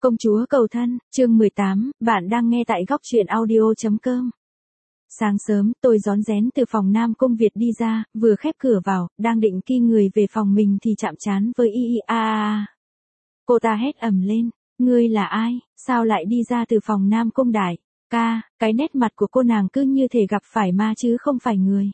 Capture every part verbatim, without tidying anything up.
Công chúa cầu thân, chương mười tám, bạn đang nghe tại góc truyện audio chấm com. Sáng sớm, tôi rón rén từ phòng Nam Cung Việt đi ra, vừa khép cửa vào, đang định ki người về phòng mình thì chạm trán với y y a a. Cô ta hét ầm lên, ngươi là ai, sao lại đi ra từ phòng Nam Cung đại ca, cái nét mặt của cô nàng cứ như thể gặp phải ma chứ không phải người.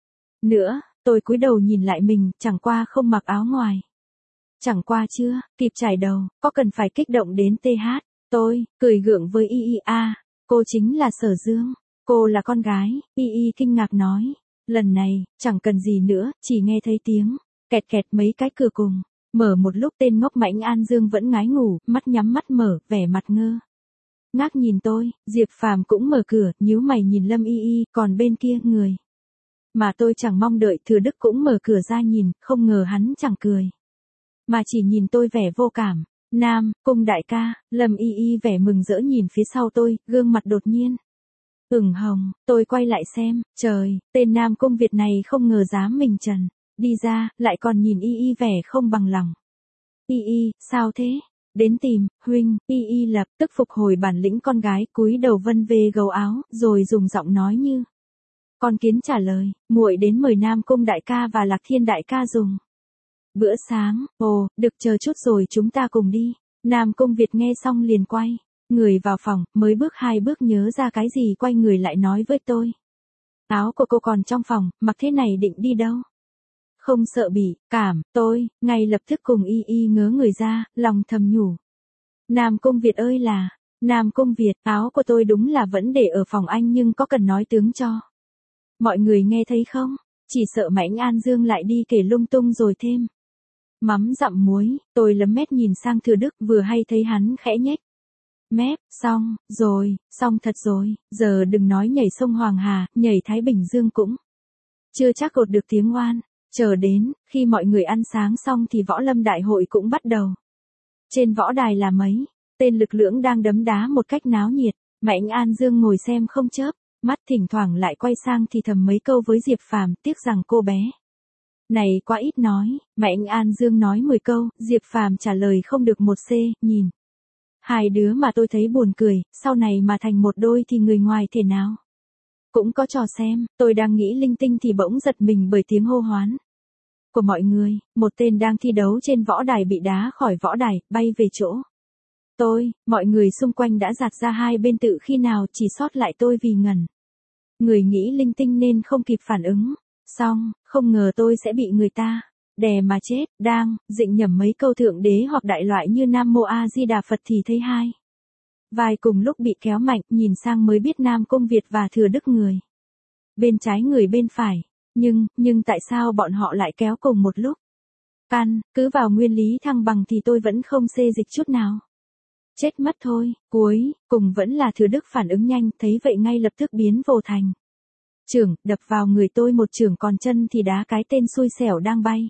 Nữa, tôi cúi đầu nhìn lại mình, chẳng qua không mặc áo ngoài. Chẳng qua chưa, kịp trải đầu, có cần phải kích động đến tê hát. Tôi, cười gượng với y y a, cô chính là Sở Dương, cô là con gái, y y kinh ngạc nói. Lần này, chẳng cần gì nữa, chỉ nghe thấy tiếng, kẹt kẹt mấy cái cửa cùng. Mở một lúc tên ngốc Mãnh An Dương vẫn ngái ngủ, mắt nhắm mắt mở, vẻ mặt ngơ ngác nhìn tôi, Diệp Phàm cũng mở cửa, nhíu mày nhìn Lâm Y Y, còn bên kia, người mà tôi chẳng mong đợi Thừa Đức cũng mở cửa ra nhìn, không ngờ hắn chẳng cười, mà chỉ nhìn tôi vẻ vô cảm. Nam Cung đại ca, Lâm Y Y vẻ mừng rỡ nhìn phía sau tôi, gương mặt đột nhiên ửng hồng, tôi quay lại xem, trời, tên Nam Cung Việt này không ngờ dám mình trần đi ra, lại còn nhìn Y Y vẻ không bằng lòng. Y Y, sao thế? Đến tìm, huynh. Y Y lập tức phục hồi bản lĩnh con gái, cúi đầu vân về gấu áo, rồi dùng giọng nói như con kiến trả lời, muội đến mời Nam Cung đại ca và Lạc Thiên đại ca dùng bữa sáng. Ồ, được, chờ chút rồi chúng ta cùng đi. Nam Cung Việt nghe xong liền quay người vào phòng, mới bước hai bước nhớ ra cái gì quay người lại nói với tôi. Áo của cô còn trong phòng, mặc thế này định đi đâu? Không sợ bị cảm, tôi, ngay lập tức cùng Y Y ngớ người ra, lòng thầm nhủ. Nam Cung Việt ơi là, Nam Cung Việt, áo của tôi đúng là vẫn để ở phòng anh nhưng có cần nói tướng cho mọi người nghe thấy không? Chỉ sợ Mãnh An Dương lại đi kể lung tung rồi thêm mắm dặm muối. Tôi lấm mét nhìn sang Thừa Đức, vừa hay thấy hắn khẽ nhếch mép, xong, rồi, xong thật rồi, giờ đừng nói nhảy sông Hoàng Hà, nhảy Thái Bình Dương cũng chưa chắc cột được tiếng oan. Chờ đến, khi mọi người ăn sáng xong thì võ lâm đại hội cũng bắt đầu. Trên võ đài là mấy tên lực lưỡng đang đấm đá một cách náo nhiệt, Mãnh An Dương ngồi xem không chớp mắt, thỉnh thoảng lại quay sang thì thầm mấy câu với Diệp Phàm, tiếc rằng cô bé này quá ít nói. Mãnh An Dương nói mười câu, Diệp Phàm trả lời không được một c, nhìn hai đứa mà tôi thấy buồn cười, sau này mà thành một đôi thì người ngoài thể nào cũng có trò xem. Tôi đang nghĩ linh tinh thì bỗng giật mình bởi tiếng hô hoán của mọi người, một tên đang thi đấu trên võ đài bị đá khỏi võ đài, bay về chỗ tôi. Mọi người xung quanh đã giạt ra hai bên tự khi nào, chỉ sót lại tôi vì ngẩn người nghĩ linh tinh nên không kịp phản ứng. Xong, không ngờ tôi sẽ bị người ta đè mà chết. Đang dịnh nhẩm mấy câu thượng đế hoặc đại loại như Nam Mô A Di Đà Phật thì thấy hai vai cùng lúc bị kéo mạnh, nhìn sang mới biết Nam Cung Việt và Thừa Đức người bên trái người bên phải. Nhưng, nhưng tại sao bọn họ lại kéo cùng một lúc? Căn cứ vào nguyên lý thăng bằng thì tôi vẫn không xê dịch chút nào. Chết mất thôi. Cuối cùng vẫn là Thừa Đức phản ứng nhanh, thấy vậy ngay lập tức biến vô thành chưởng, đập vào người tôi một chưởng, còn chân thì đá cái tên xui xẻo đang bay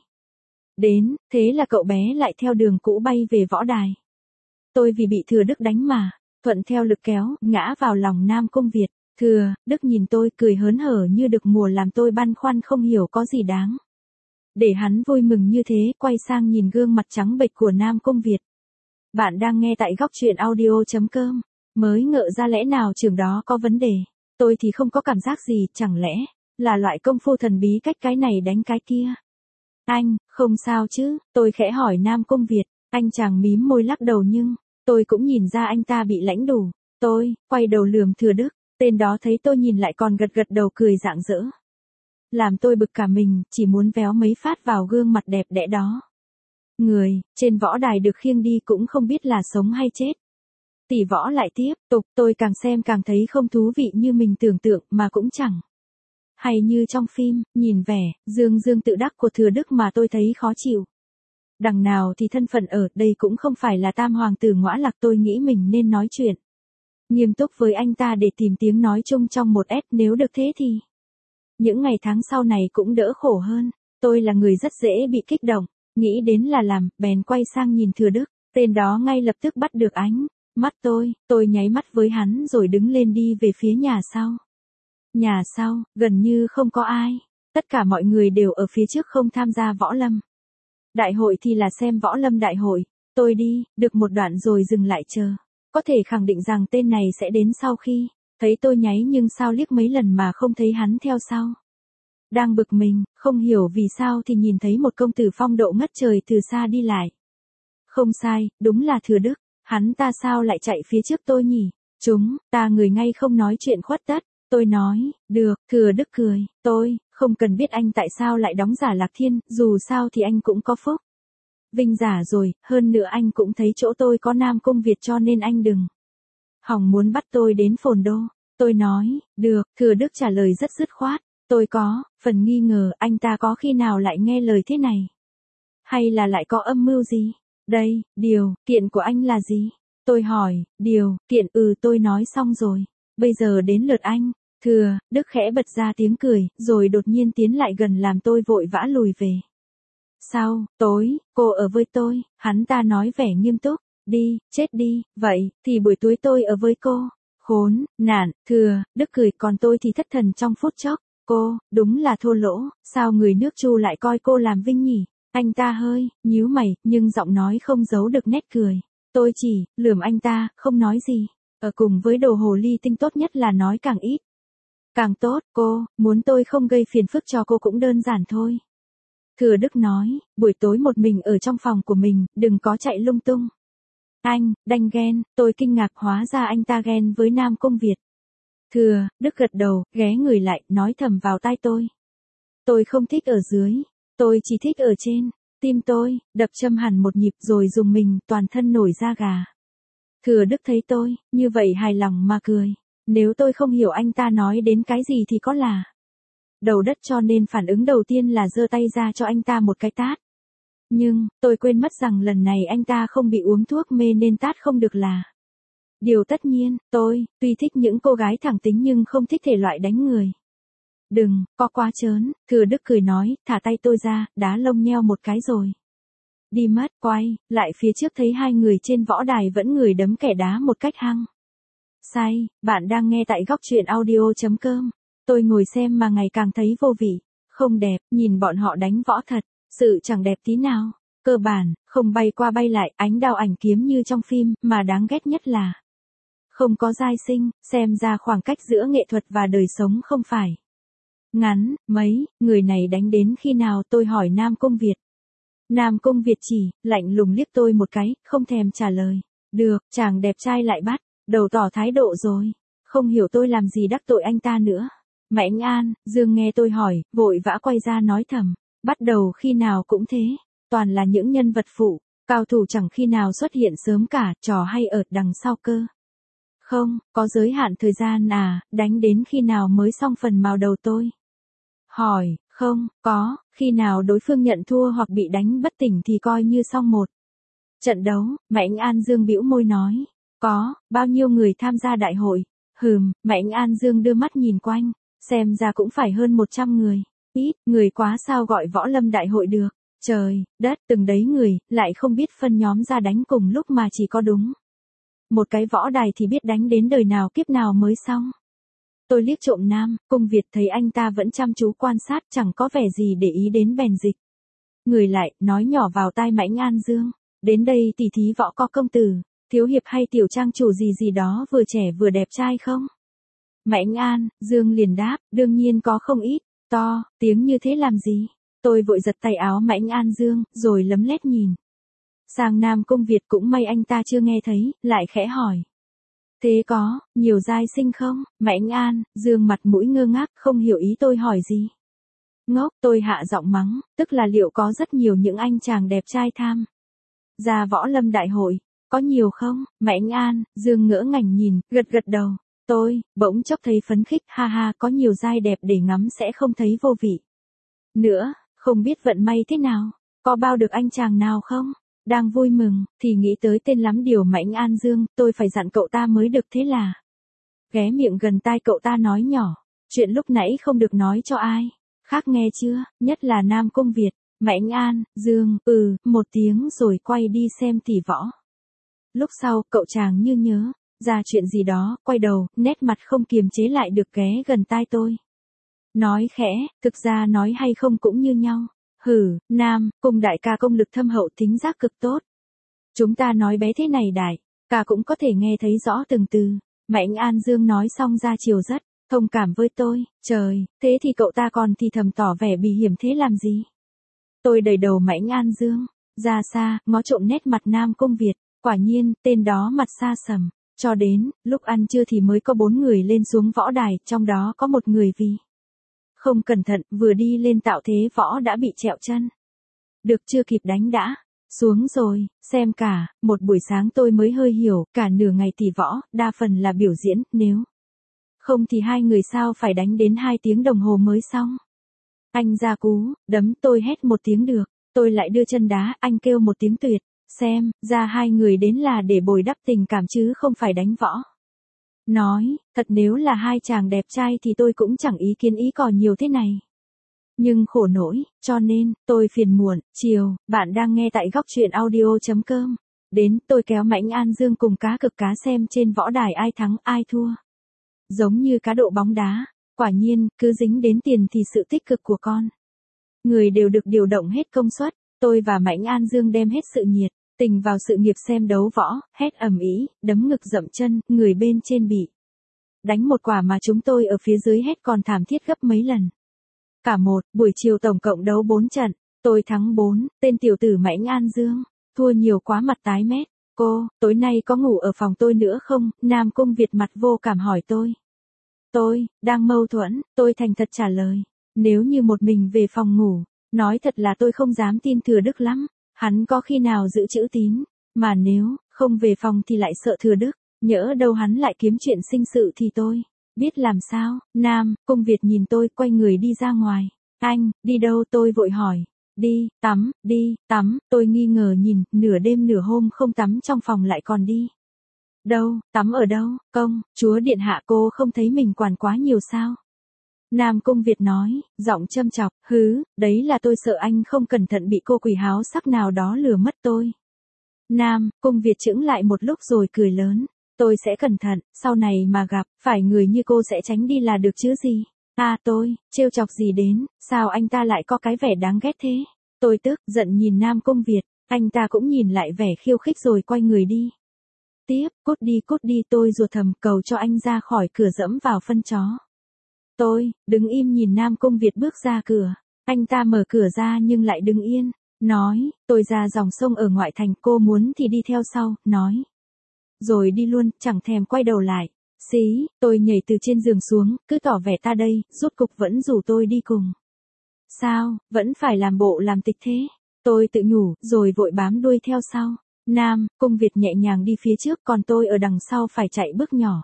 đến. Thế là cậu bé lại theo đường cũ bay về võ đài. Tôi vì bị Thừa Đức đánh mà thuận theo lực kéo, ngã vào lòng Nam Cung Việt. Thừa Đức nhìn tôi cười hớn hở như được mùa, làm tôi băn khoăn không hiểu có gì đáng để hắn vui mừng như thế. Quay sang nhìn gương mặt trắng bệch của Nam Cung Việt. Bạn đang nghe tại góc truyện audio chấm com. Mới ngỡ ra lẽ nào trường đó có vấn đề. Tôi thì không có cảm giác gì, chẳng lẽ là loại công phu thần bí cách cái này đánh cái kia. Anh, không sao chứ? Tôi khẽ hỏi Nam Cung Việt. Anh chàng mím môi lắc đầu, nhưng tôi cũng nhìn ra anh ta bị lãnh đủ. Tôi quay đầu lườm Thừa Đức. Tên đó thấy tôi nhìn lại còn gật gật đầu cười rạng rỡ, làm tôi bực cả mình, chỉ muốn véo mấy phát vào gương mặt đẹp đẽ đó. Người trên võ đài được khiêng đi cũng không biết là sống hay chết. Tỷ võ lại tiếp tục, tôi càng xem càng thấy không thú vị như mình tưởng tượng, mà cũng chẳng hay như trong phim. Nhìn vẻ dương dương tự đắc của Thừa Đức mà tôi thấy khó chịu. Đằng nào thì thân phận ở đây cũng không phải là tam hoàng tử Ngõa Lạc. Tôi nghĩ mình nên nói chuyện nghiêm túc với anh ta để tìm tiếng nói chung trong một S, nếu được thế thì những ngày tháng sau này cũng đỡ khổ hơn. Tôi là người rất dễ bị kích động, nghĩ đến là làm, bèn quay sang nhìn Thừa Đức. Tên đó ngay lập tức bắt được ánh mắt tôi, tôi nháy mắt với hắn rồi đứng lên đi về phía nhà sau. Nhà sau, gần như không có ai, tất cả mọi người đều ở phía trước không tham gia võ lâm đại hội thì là xem võ lâm đại hội. Tôi đi, được một đoạn rồi dừng lại chờ. Có thể khẳng định rằng tên này sẽ đến sau khi thấy tôi nháy nhưng sao liếc mấy lần mà không thấy hắn theo sau. Đang bực mình, không hiểu vì sao thì nhìn thấy một công tử phong độ ngất trời từ xa đi lại. Không sai, đúng là Thừa Đức. Hắn ta sao lại chạy phía trước tôi nhỉ? Chúng ta người ngay không nói chuyện khuất tất. Tôi nói, được, Thừa Đức cười, tôi, không cần biết anh tại sao lại đóng giả Lạc Thiên, dù sao thì anh cũng có phúc. Vinh giả rồi, hơn nữa anh cũng thấy chỗ tôi có Nam Cung Việt cho nên anh đừng hỏng muốn bắt tôi đến Phồn Đô. Tôi nói, được, Thừa Đức trả lời rất dứt khoát. Tôi có phần nghi ngờ anh ta có khi nào lại nghe lời thế này. Hay là lại có âm mưu gì? Đây, điều kiện của anh là gì? Tôi hỏi, điều kiện ừ tôi nói xong rồi. Bây giờ đến lượt anh. Thừa Đức khẽ bật ra tiếng cười, rồi đột nhiên tiến lại gần làm tôi vội vã lùi về. Sau, tối, cô ở với tôi, hắn ta nói vẻ nghiêm túc. Đi, chết đi, vậy, thì buổi tối tôi ở với cô. Khốn, nạn, Thừa Đức cười còn tôi thì thất thần trong phút chốc. Cô, đúng là thô lỗ, sao người nước Chu lại coi cô làm Vinh nhỉ? Anh ta hơi, nhíu mày, nhưng giọng nói không giấu được nét cười. Tôi chỉ, lườm anh ta, không nói gì. Ở cùng với đồ hồ ly tinh tốt nhất là nói càng ít. Càng tốt, cô, muốn tôi không gây phiền phức cho cô cũng đơn giản thôi. Thừa Đức nói, buổi tối một mình ở trong phòng của mình, đừng có chạy lung tung. Anh, đanh ghen, tôi kinh ngạc hóa ra anh ta ghen với Nam Cung Việt. Thừa Đức gật đầu, ghé người lại, nói thầm vào tai tôi. Tôi không thích ở dưới, tôi chỉ thích ở trên. Tim tôi, đập châm hẳn một nhịp rồi dùng mình, toàn thân nổi da gà. Thừa Đức thấy tôi, như vậy hài lòng mà cười. Nếu tôi không hiểu anh ta nói đến cái gì thì có là đầu đất cho nên phản ứng đầu tiên là giơ tay ra cho anh ta một cái tát. Nhưng, tôi quên mất rằng lần này anh ta không bị uống thuốc mê nên tát không được là điều tất nhiên. Tôi, tuy thích những cô gái thẳng tính nhưng không thích thể loại đánh người. Đừng, có quá trớn, Thừa Đức cười nói, thả tay tôi ra, đá lông nheo một cái rồi đi mất. Quay lại phía trước thấy hai người trên võ đài vẫn người đấm kẻ đá một cách hăng say. Bạn đang nghe tại góc truyện audio chấm com. Tôi ngồi xem mà ngày càng thấy vô vị. Không đẹp, nhìn bọn họ đánh võ thật sự chẳng đẹp tí nào. Cơ bản, không bay qua bay lại, ánh đao ảnh kiếm như trong phim, mà đáng ghét nhất là không có giai sinh, xem ra khoảng cách giữa nghệ thuật và đời sống không phải ngắn mấy. Người này đánh đến khi nào, tôi hỏi Nam Cung Việt. Nam Cung Việt chỉ, lạnh lùng liếc tôi một cái, không thèm trả lời. Được, chàng đẹp trai lại bắt đầu tỏ thái độ rồi. Không hiểu tôi làm gì đắc tội anh ta nữa. Mãnh An, Dương nghe tôi hỏi, vội vã quay ra nói thầm. Bắt đầu khi nào cũng thế, toàn là những nhân vật phụ, cao thủ chẳng khi nào xuất hiện sớm cả, trò hay ở đằng sau cơ. Không, có giới hạn thời gian à, đánh đến khi nào mới xong phần mào đầu tôi. Hỏi, không, có, khi nào đối phương nhận thua hoặc bị đánh bất tỉnh thì coi như xong một trận đấu. Mãnh An Dương bĩu môi nói, có, bao nhiêu người tham gia đại hội? Hừm, Mãnh An Dương đưa mắt nhìn quanh, xem ra cũng phải hơn một trăm người. Ít, người quá sao gọi võ lâm đại hội được. Trời, đất, từng đấy người, lại không biết phân nhóm ra đánh cùng lúc mà chỉ có đúng một cái võ đài thì biết đánh đến đời nào kiếp nào mới xong. Tôi liếc trộm Nam Cung Việt thấy anh ta vẫn chăm chú quan sát, chẳng có vẻ gì để ý đến bèn dịch người lại, nói nhỏ vào tai Mãnh An Dương. Đến đây tỷ thí võ có công tử, thiếu hiệp hay tiểu trang chủ gì gì đó vừa trẻ vừa đẹp trai không? Mãnh An Dương liền đáp, đương nhiên có không ít. To, tiếng như thế làm gì? Tôi vội giật tay áo Mãnh An Dương, rồi lấm lét nhìn sang Nam Cung Việt, cũng may anh ta chưa nghe thấy, lại khẽ hỏi. Thế có, nhiều giai sinh không? Mãnh An Dương mặt mũi ngơ ngác, không hiểu ý tôi hỏi gì. Ngốc, tôi hạ giọng mắng, tức là liệu có rất nhiều những anh chàng đẹp trai tham gia võ lâm đại hội, có nhiều không? Mãnh An Dương ngỡ ngàng nhìn, gật gật đầu. Tôi, bỗng chốc thấy phấn khích, ha ha, có nhiều giai đẹp để ngắm sẽ không thấy vô vị nữa, không biết vận may thế nào, có bao được anh chàng nào không? Đang vui mừng, thì nghĩ tới tên lắm điều Mãnh An Dương, tôi phải dặn cậu ta mới được, thế là ghé miệng gần tai cậu ta nói nhỏ, chuyện lúc nãy không được nói cho ai khác nghe chưa, nhất là Nam Cung Việt. Mãnh An Dương, ừ, một tiếng rồi quay đi xem tỷ võ. Lúc sau, cậu chàng như nhớ ra chuyện gì đó, quay đầu, nét mặt không kiềm chế lại được ghé gần tai tôi. Nói khẽ, thực ra nói hay không cũng như nhau. Hử, Nam Cung đại ca công lực thâm hậu, tính giác cực tốt. Chúng ta nói bé thế này đại, ca cũng có thể nghe thấy rõ từng từ. Mạnh An Dương nói xong ra chiều rất thông cảm với tôi. Trời, thế thì cậu ta còn thì thầm tỏ vẻ bì hiểm thế làm gì? Tôi đẩy đầu Mạnh An Dương ra xa, ngó trộm nét mặt Nam Cung Việt. Quả nhiên, tên đó mặt xa sầm. Cho đến, lúc ăn trưa thì mới có bốn người lên xuống võ đài, trong đó có một người vì không cẩn thận, vừa đi lên tạo thế võ đã bị trẹo chân. Được chưa kịp đánh đã xuống rồi, xem cả, một buổi sáng tôi mới hơi hiểu, cả nửa ngày tỷ võ, đa phần là biểu diễn, nếu không thì hai người sao phải đánh đến hai tiếng đồng hồ mới xong. Anh ra cú, đấm tôi hét một tiếng được, tôi lại đưa chân đá, anh kêu một tiếng tuyệt, xem, ra hai người đến là để bồi đắp tình cảm chứ không phải đánh võ. Nói, thật nếu là hai chàng đẹp trai thì tôi cũng chẳng ý kiến ý cò nhiều thế này. Nhưng khổ nỗi, cho nên, tôi phiền muộn, chiều, bạn đang nghe tại góc truyện audio.com. Đến, tôi kéo Mạnh An Dương cùng cá cực cá xem trên võ đài ai thắng ai thua. Giống như cá độ bóng đá, quả nhiên, cứ dính đến tiền thì sự tích cực của con người đều được điều động hết công suất. Tôi và Mạnh An Dương đem hết sự nhiệt tình vào sự nghiệp xem đấu võ, hét ầm ĩ, đấm ngực dậm chân, người bên trên bị đánh một quả mà chúng tôi ở phía dưới hét còn thảm thiết gấp mấy lần. Cả một buổi chiều tổng cộng đấu bốn trận, tôi thắng bốn, tên tiểu tử Mạnh An Dương thua nhiều quá mặt tái mét. Cô, tối nay có ngủ ở phòng tôi nữa không? Nam Cung Việt mặt vô cảm hỏi tôi. Tôi, đang mâu thuẫn, tôi thành thật trả lời. Nếu như một mình về phòng ngủ, nói thật là tôi không dám tin Thừa Đức lắm. Hắn có khi nào giữ chữ tín, mà nếu không về phòng thì lại sợ Thừa Đức, nhỡ đâu hắn lại kiếm chuyện sinh sự thì tôi biết làm sao. Nam Cung Việt nhìn tôi quay người đi ra ngoài. Anh, đi đâu? Tôi vội hỏi. Đi, tắm, đi, tắm, tôi nghi ngờ nhìn, nửa đêm nửa hôm không tắm trong phòng lại còn đi. Đâu, tắm ở đâu? Công, chúa điện hạ cô không thấy mình quản quá nhiều sao? Nam Cung Việt nói, giọng châm chọc, hứ, đấy là tôi sợ anh không cẩn thận bị cô quỷ háo sắc nào đó lừa mất tôi. Nam Cung Việt chững lại một lúc rồi cười lớn, tôi sẽ cẩn thận, sau này mà gặp, phải người như cô sẽ tránh đi là được chứ gì. À tôi, trêu chọc gì đến, sao anh ta lại có cái vẻ đáng ghét thế? Tôi tức, giận nhìn Nam Cung Việt, anh ta cũng nhìn lại vẻ khiêu khích rồi quay người đi. Tiếp, cút đi cút đi tôi ruột thầm cầu cho anh ra khỏi cửa dẫm vào phân chó. Tôi, đứng im nhìn Nam Cung Việt bước ra cửa, anh ta mở cửa ra nhưng lại đứng yên, nói, tôi ra dòng sông ở ngoại thành cô muốn thì đi theo sau, nói. Rồi đi luôn, chẳng thèm quay đầu lại. Xí, tôi nhảy từ trên giường xuống, cứ tỏ vẻ ta đây, rốt cục vẫn rủ tôi đi cùng. Sao, vẫn phải làm bộ làm tịch thế? Tôi tự nhủ, rồi vội bám đuôi theo sau. Nam Cung Việt nhẹ nhàng đi phía trước còn tôi ở đằng sau phải chạy bước nhỏ.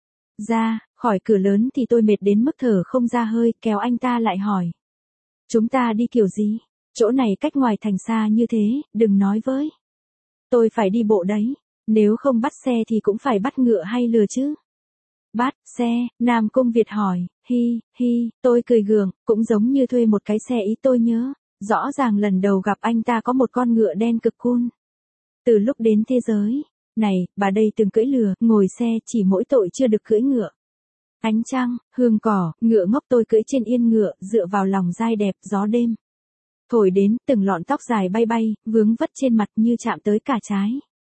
Ra, khỏi cửa lớn thì tôi mệt đến mức thở không ra hơi, kéo anh ta lại hỏi. Chúng ta đi kiểu gì? Chỗ này cách ngoài thành xa như thế, đừng nói với. Tôi phải đi bộ đấy, nếu không bắt xe thì cũng phải bắt ngựa hay lừa chứ. Bắt, xe, Nam Cung Việt hỏi, hi, hi, tôi cười gượng, cũng giống như thuê một cái xe ý tôi nhớ, rõ ràng lần đầu gặp anh ta có một con ngựa đen cực cool. Từ lúc đến thế giới này, bà đây từng cưỡi lừa, ngồi xe chỉ mỗi tội chưa được cưỡi ngựa. Ánh trăng, hương cỏ, ngựa ngốc tôi cưỡi trên yên ngựa, dựa vào lòng dai đẹp, gió đêm thổi đến, từng lọn tóc dài bay bay, vướng vất trên mặt như chạm tới cả trái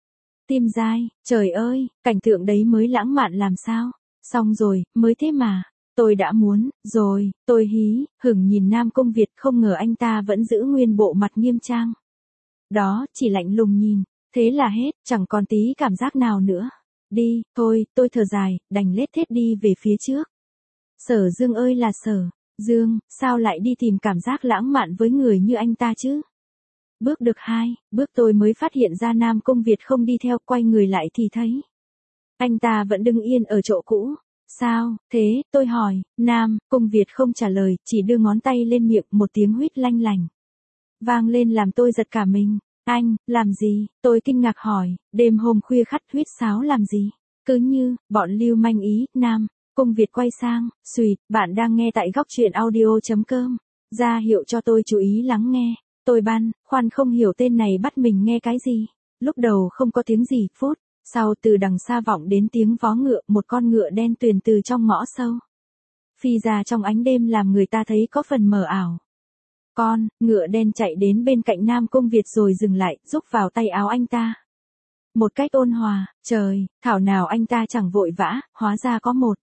tim dai. Trời ơi, cảnh tượng đấy mới lãng mạn làm sao? Xong rồi, mới thế mà. Tôi đã muốn, rồi, tôi hí, hửng nhìn Nam Cung Việt không ngờ anh ta vẫn giữ nguyên bộ mặt nghiêm trang. Đó, chỉ lạnh lùng nhìn. Thế là hết, chẳng còn tí cảm giác nào nữa. Đi, thôi, tôi thở dài, đành lết thết đi về phía trước. Sở Dương ơi là Sở Dương, sao lại đi tìm cảm giác lãng mạn với người như anh ta chứ? Bước được hai, bước tôi mới phát hiện ra Nam Cung Việt không đi theo, quay người lại thì thấy anh ta vẫn đứng yên ở chỗ cũ. Sao, thế, tôi hỏi, Nam Cung Việt không trả lời, chỉ đưa ngón tay lên miệng, một tiếng huýt lanh lành vang lên làm tôi giật cả mình. Anh, làm gì? Tôi kinh ngạc hỏi, đêm hôm khuya khắt huýt sáo làm gì? Cứ như, bọn lưu manh ý. Nam Cung Việt quay sang, xùyt, bạn đang nghe tại góc truyện audio.com, ra hiệu cho tôi chú ý lắng nghe. Tôi băn khoăn không hiểu tên này bắt mình nghe cái gì. Lúc đầu không có tiếng gì, phút sau từ đằng xa vọng đến tiếng vó ngựa, một con ngựa đen tuyền từ trong ngõ sâu phi ra trong ánh đêm làm người ta thấy có phần mờ ảo. Con ngựa đen chạy đến bên cạnh Nam Cung Việt rồi dừng lại, rúc vào tay áo anh ta. một cách ôn hòa, trời, thảo nào anh ta chẳng vội vã, hóa ra có một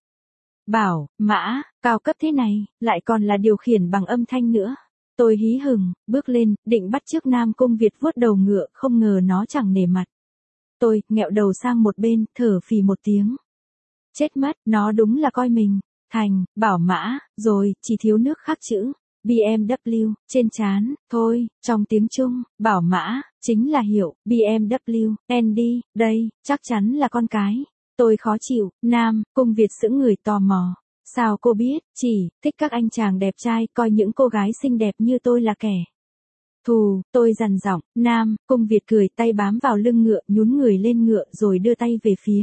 bảo mã cao cấp thế này, lại còn là điều khiển bằng âm thanh nữa. Tôi hí hửng, bước lên, định bắt chước Nam Cung Việt vuốt đầu ngựa, không ngờ nó chẳng nể mặt. Tôi, nghẹo đầu sang một bên, thở phì một tiếng. Chết mất, nó đúng là coi mình thành bảo mã, rồi, chỉ thiếu nước khắc chữ bê em vê trên trán, thôi, trong tiếng Trung, bảo mã, chính là hiệu bê em vê, en đê, đây, chắc chắn là con cái. Tôi khó chịu, Nam Cung Việt sững người tò mò. Sao cô biết, chỉ, thích các anh chàng đẹp trai, coi những cô gái xinh đẹp như tôi là kẻ thù, tôi dằn giọng, Nam Cung Việt cười, tay bám vào lưng ngựa, nhún người lên ngựa rồi đưa tay về phía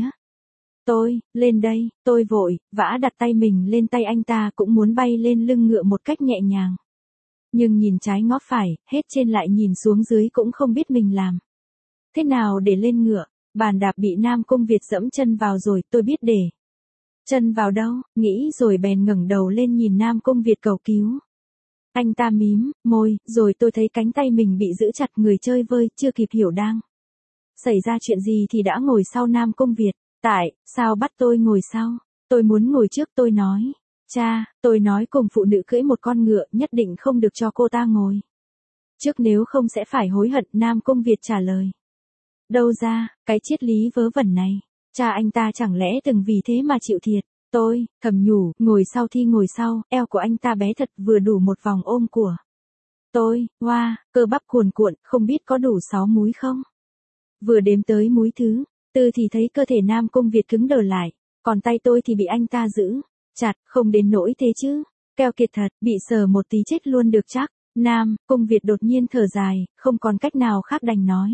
tôi, lên đây, tôi vội, vã đặt tay mình lên tay anh ta, cũng muốn bay lên lưng ngựa một cách nhẹ nhàng. Nhưng nhìn trái ngó phải, hết trên lại nhìn xuống dưới cũng không biết mình làm thế nào để lên ngựa. Bàn đạp bị Nam Cung Việt dẫm chân vào rồi, tôi biết để chân vào đâu, nghĩ rồi bèn ngẩng đầu lên nhìn Nam Cung Việt cầu cứu. Anh ta mím môi, rồi tôi thấy cánh tay mình bị giữ chặt, người chơi vơi, chưa kịp hiểu đang xảy ra chuyện gì thì đã ngồi sau Nam Cung Việt. Tại sao bắt tôi ngồi sau? Tôi muốn ngồi trước, tôi nói. Cha, tôi nói cùng phụ nữ cưỡi một con ngựa, nhất định không được cho cô ta ngồi trước, nếu không sẽ phải hối hận. Nam Cung Việt trả lời. Đâu ra, cái triết lý vớ vẩn này, cha anh ta chẳng lẽ từng vì thế mà chịu thiệt. Tôi thầm nhủ, ngồi sau thì ngồi sau, eo của anh ta bé thật, vừa đủ một vòng ôm của tôi. Hoa, wow, cơ bắp cuồn cuộn, không biết có đủ sáu múi không. Vừa đếm tới múi thứ tư thì thấy cơ thể Nam Cung Việt cứng đờ lại, còn tay tôi thì bị anh ta giữ chặt, không đến nỗi thế chứ. Keo kiệt thật, bị sờ một tí chết luôn được chắc. Nam Cung Việt đột nhiên thở dài, không còn cách nào khác đành nói.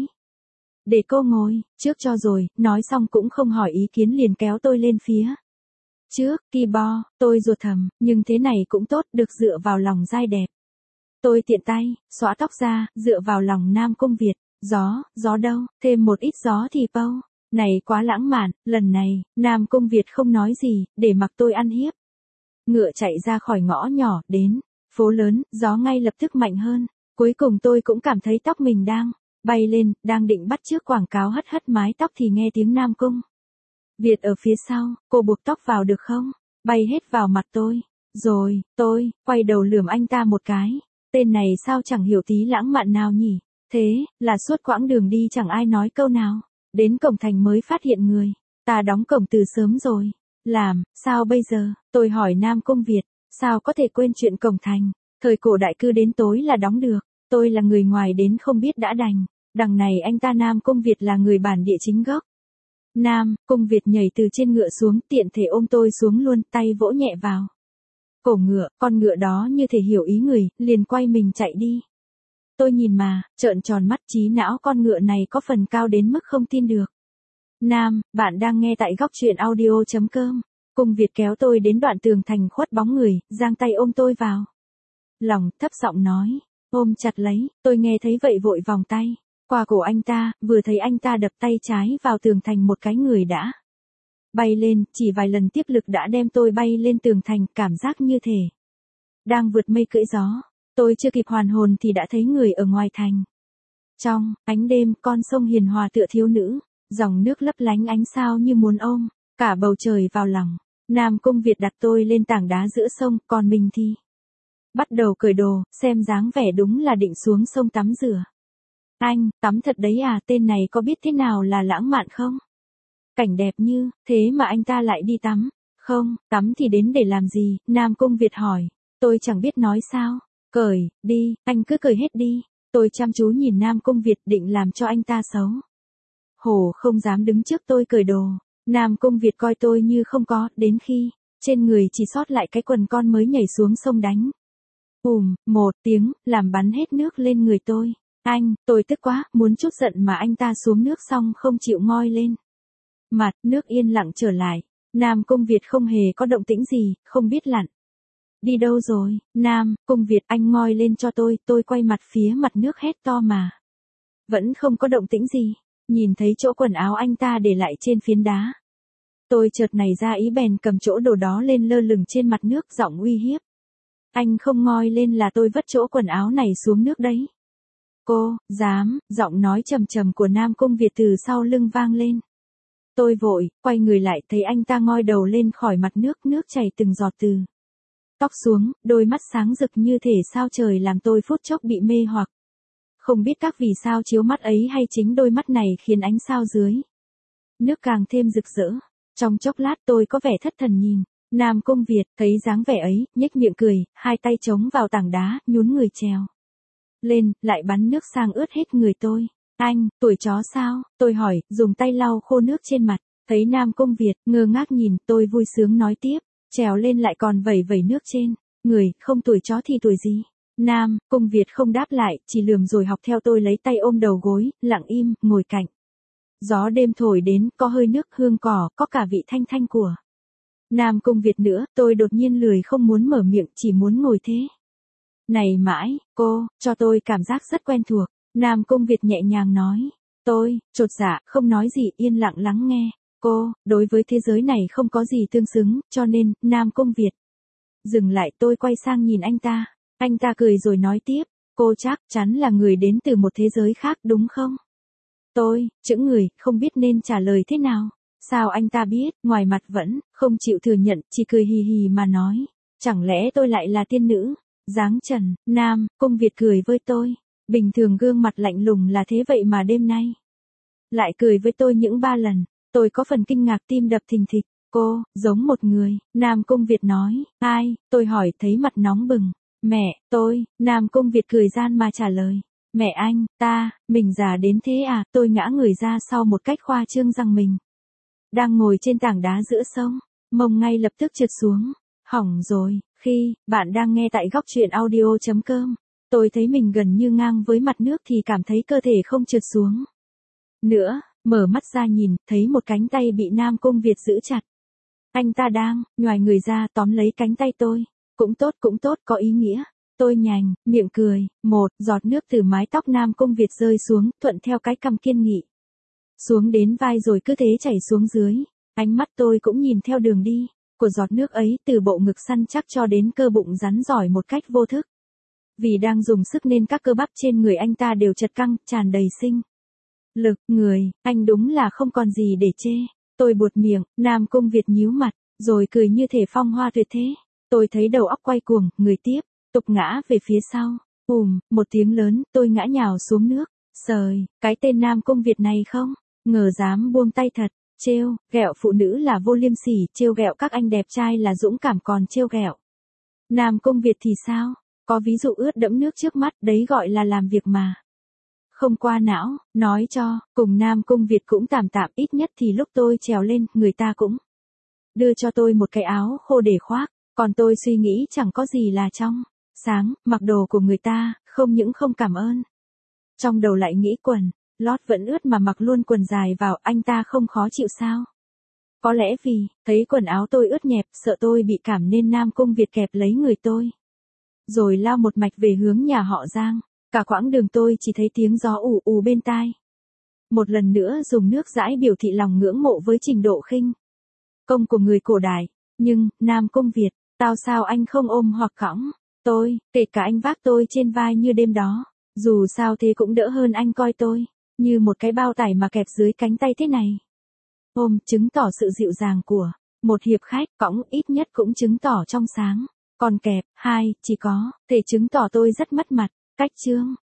Để cô ngồi trước cho rồi, nói xong cũng không hỏi ý kiến liền kéo tôi lên phía trước. Ki bo, tôi ruột thầm, nhưng thế này cũng tốt, được dựa vào lòng dai đẹp. Tôi tiện tay, xõa tóc ra, dựa vào lòng Nam Cung Việt. Gió, gió đâu, thêm một ít gió thì pâu. Này quá lãng mạn, lần này, Nam Cung Việt không nói gì, để mặc tôi ăn hiếp. Ngựa chạy ra khỏi ngõ nhỏ, đến phố lớn, gió ngay lập tức mạnh hơn. Cuối cùng tôi cũng cảm thấy tóc mình đang bay lên, đang định bắt chước quảng cáo hất hất mái tóc thì nghe tiếng Nam Cung Việt ở phía sau, cô buộc tóc vào được không? Bay hết vào mặt tôi. Rồi, tôi, quay đầu lườm anh ta một cái. Tên này sao chẳng hiểu tí lãng mạn nào nhỉ? Thế, là suốt quãng đường đi chẳng ai nói câu nào. Đến cổng thành mới phát hiện người ta đóng cổng từ sớm rồi. Làm, sao bây giờ? Tôi hỏi Nam Cung Việt, sao có thể quên chuyện cổng thành? Thời cổ đại cứ đến tối là đóng được. Tôi là người ngoài đến không biết đã đành. Đằng này anh ta Nam Cung Việt là người bản địa chính gốc. Nam Cung Việt nhảy từ trên ngựa xuống, tiện thể ôm tôi xuống luôn, tay vỗ nhẹ vào cổ ngựa, con ngựa đó như thể hiểu ý người, liền quay mình chạy đi. Tôi nhìn mà, trợn tròn mắt, trí não con ngựa này có phần cao đến mức không tin được. Nam, bạn đang nghe tại góc truyện audio chấm com. Cung Việt kéo tôi đến đoạn tường thành khuất bóng người, giang tay ôm tôi vào lòng, thấp giọng nói, ôm chặt lấy. Tôi nghe thấy vậy vội vòng tay qua cổ anh ta, vừa thấy anh ta đập tay trái vào tường thành, một cái người đã bay lên, chỉ vài lần tiếp lực đã đem tôi bay lên tường thành, cảm giác như thể đang vượt mây cưỡi gió. Tôi chưa kịp hoàn hồn thì đã thấy người ở ngoài thành. Trong ánh đêm, con sông hiền hòa tựa thiếu nữ, dòng nước lấp lánh ánh sao như muốn ôm cả bầu trời vào lòng. Nam Cung Việt đặt tôi lên tảng đá giữa sông, còn mình thì bắt đầu cởi đồ, xem dáng vẻ đúng là định xuống sông tắm rửa. Anh, tắm thật đấy à? Tên này có biết thế nào là lãng mạn không? Cảnh đẹp như thế mà anh ta lại đi tắm. Không, tắm thì đến để làm gì? Nam Cung Việt hỏi. Tôi chẳng biết nói sao. Cởi, đi, anh cứ cởi hết đi. Tôi chăm chú nhìn Nam Cung Việt, định làm cho anh ta xấu hổ không dám đứng trước tôi cởi đồ. Nam Cung Việt coi tôi như không có, đến khi trên người chỉ sót lại cái quần con mới nhảy xuống sông đánh. Ùm, một tiếng, làm bắn hết nước lên người tôi. Anh, tôi tức quá, muốn chút giận mà anh ta xuống nước xong không chịu ngoi lên mặt, nước yên lặng trở lại. Nam Cung Việt không hề có động tĩnh gì, không biết lặn đi đâu rồi. Nam Cung Việt, anh ngoi lên cho tôi. Tôi quay mặt phía mặt nước hét to mà vẫn không có động tĩnh gì. Nhìn thấy chỗ quần áo anh ta để lại trên phiến đá, tôi chợt nảy ra ý bèn cầm chỗ đồ đó lên lơ lửng trên mặt nước, giọng uy hiếp. Anh không ngoi lên là tôi vất chỗ quần áo này xuống nước đấy. Cô, dám, giọng nói trầm trầm của Nam Cung Việt từ sau lưng vang lên. Tôi vội, quay người lại thấy anh ta ngoi đầu lên khỏi mặt nước, nước chảy từng giọt từ tóc xuống, đôi mắt sáng rực như thể sao trời làm tôi phút chốc bị mê hoặc. Không biết các vì sao chiếu mắt ấy hay chính đôi mắt này khiến ánh sao dưới nước càng thêm rực rỡ. Trong chốc lát tôi có vẻ thất thần nhìn Nam Cung Việt, thấy dáng vẻ ấy, nhếch miệng cười, hai tay chống vào tảng đá, nhún người trèo lên, lại bắn nước sang ướt hết người tôi. Anh, tuổi chó sao? Tôi hỏi, dùng tay lau khô nước trên mặt. Thấy Nam Cung Việt ngơ ngác nhìn, tôi vui sướng nói tiếp, trèo lên lại còn vẩy vẩy nước trên người, không tuổi chó thì tuổi gì? Nam Cung Việt không đáp lại, chỉ lườm rồi học theo tôi lấy tay ôm đầu gối, lặng im, ngồi cạnh. Gió đêm thổi đến, có hơi nước hương cỏ, có cả vị thanh thanh của Nam Cung Việt nữa. Tôi đột nhiên lười không muốn mở miệng, chỉ muốn ngồi thế này mãi. Cô, cho tôi cảm giác rất quen thuộc. Nam Cung Việt nhẹ nhàng nói. Tôi, chột dạ, không nói gì, yên lặng lắng nghe. Cô, đối với thế giới này không có gì tương xứng, cho nên, Nam Cung Việt. Dừng lại, tôi quay sang nhìn anh ta. Anh ta cười rồi nói tiếp. Cô chắc chắn là người đến từ một thế giới khác đúng không? Tôi, chững người, không biết nên trả lời thế nào. Sao anh ta biết, ngoài mặt vẫn không chịu thừa nhận, chỉ cười hì hì mà nói. Chẳng lẽ tôi lại là tiên nữ? Dáng trần, Nam Cung Việt cười với tôi. Bình thường gương mặt lạnh lùng là thế vậy mà đêm nay lại cười với tôi những ba lần. Tôi có phần kinh ngạc, tim đập thình thịch. Cô, giống một người. Nam Cung Việt nói. Ai? Tôi hỏi, thấy mặt nóng bừng. Mẹ, tôi. Nam Cung Việt cười gian mà trả lời. Mẹ anh, ta, mình già đến thế à? Tôi ngã người ra sau một cách khoa trương rằng mình đang ngồi trên tảng đá giữa sông. Mông ngay lập tức trượt xuống. Hỏng rồi. Khi bạn đang nghe tại góc truyện audio chấm com, tôi thấy mình gần như ngang với mặt nước thì cảm thấy cơ thể không trượt xuống nữa. Mở mắt ra nhìn, thấy một cánh tay bị Nam Cung Việt giữ chặt. Anh ta đang nhoài người ra tóm lấy cánh tay tôi. Cũng tốt, cũng tốt, có ý nghĩa. Tôi nhành miệng cười. Một giọt nước từ mái tóc Nam Cung Việt rơi xuống, thuận theo cái cằm kiên nghị xuống đến vai rồi cứ thế chảy xuống dưới. Ánh mắt tôi cũng nhìn theo đường đi của giọt nước ấy, từ bộ ngực săn chắc cho đến cơ bụng rắn giỏi một cách vô thức. Vì đang dùng sức nên các cơ bắp trên người anh ta đều chật căng, tràn đầy sinh lực. Người, anh đúng là không còn gì để chê. Tôi buột miệng. Nam Cung Việt nhíu mặt, rồi cười như thể phong hoa tuyệt thế. Tôi thấy đầu óc quay cuồng, người tiếp tục ngã về phía sau. Ùm, một tiếng lớn, tôi ngã nhào xuống nước. Sời, cái tên Nam Cung Việt này không ngờ dám buông tay thật. Trêu ghẹo phụ nữ là vô liêm sỉ, trêu ghẹo các anh đẹp trai là dũng cảm, còn trêu ghẹo Nam Cung Việt thì sao? Có ví dụ ướt đẫm nước trước mắt, đấy gọi là làm việc mà không qua não. Nói cho cùng Nam Cung Việt cũng tạm tạm, ít nhất thì lúc tôi trèo lên, người ta cũng đưa cho tôi một cái áo khô để khoác. Còn tôi suy nghĩ chẳng có gì là trong sáng, mặc đồ của người ta, không những không cảm ơn, trong đầu lại nghĩ quần lót vẫn ướt mà mặc luôn quần dài vào, anh ta không khó chịu sao? Có lẽ vì thấy quần áo tôi ướt nhẹp, sợ tôi bị cảm nên Nam Cung Việt kẹp lấy người tôi, rồi lao một mạch về hướng nhà họ Giang. Cả quãng đường tôi chỉ thấy tiếng gió ù ù bên tai. Một lần nữa dùng nước dãi biểu thị lòng ngưỡng mộ với trình độ khinh công của người cổ đại. Nhưng, Nam Cung Việt, tao sao anh không ôm hoặc cõng tôi, kể cả anh vác tôi trên vai như đêm đó. Dù sao thế cũng đỡ hơn anh coi tôi như một cái bao tải mà kẹp dưới cánh tay thế này. Ôm, chứng tỏ sự dịu dàng của một hiệp khách, cõng ít nhất cũng chứng tỏ trong sáng. Còn kẹp, hai, chỉ có thể chứng tỏ tôi rất mất mặt. Cách chương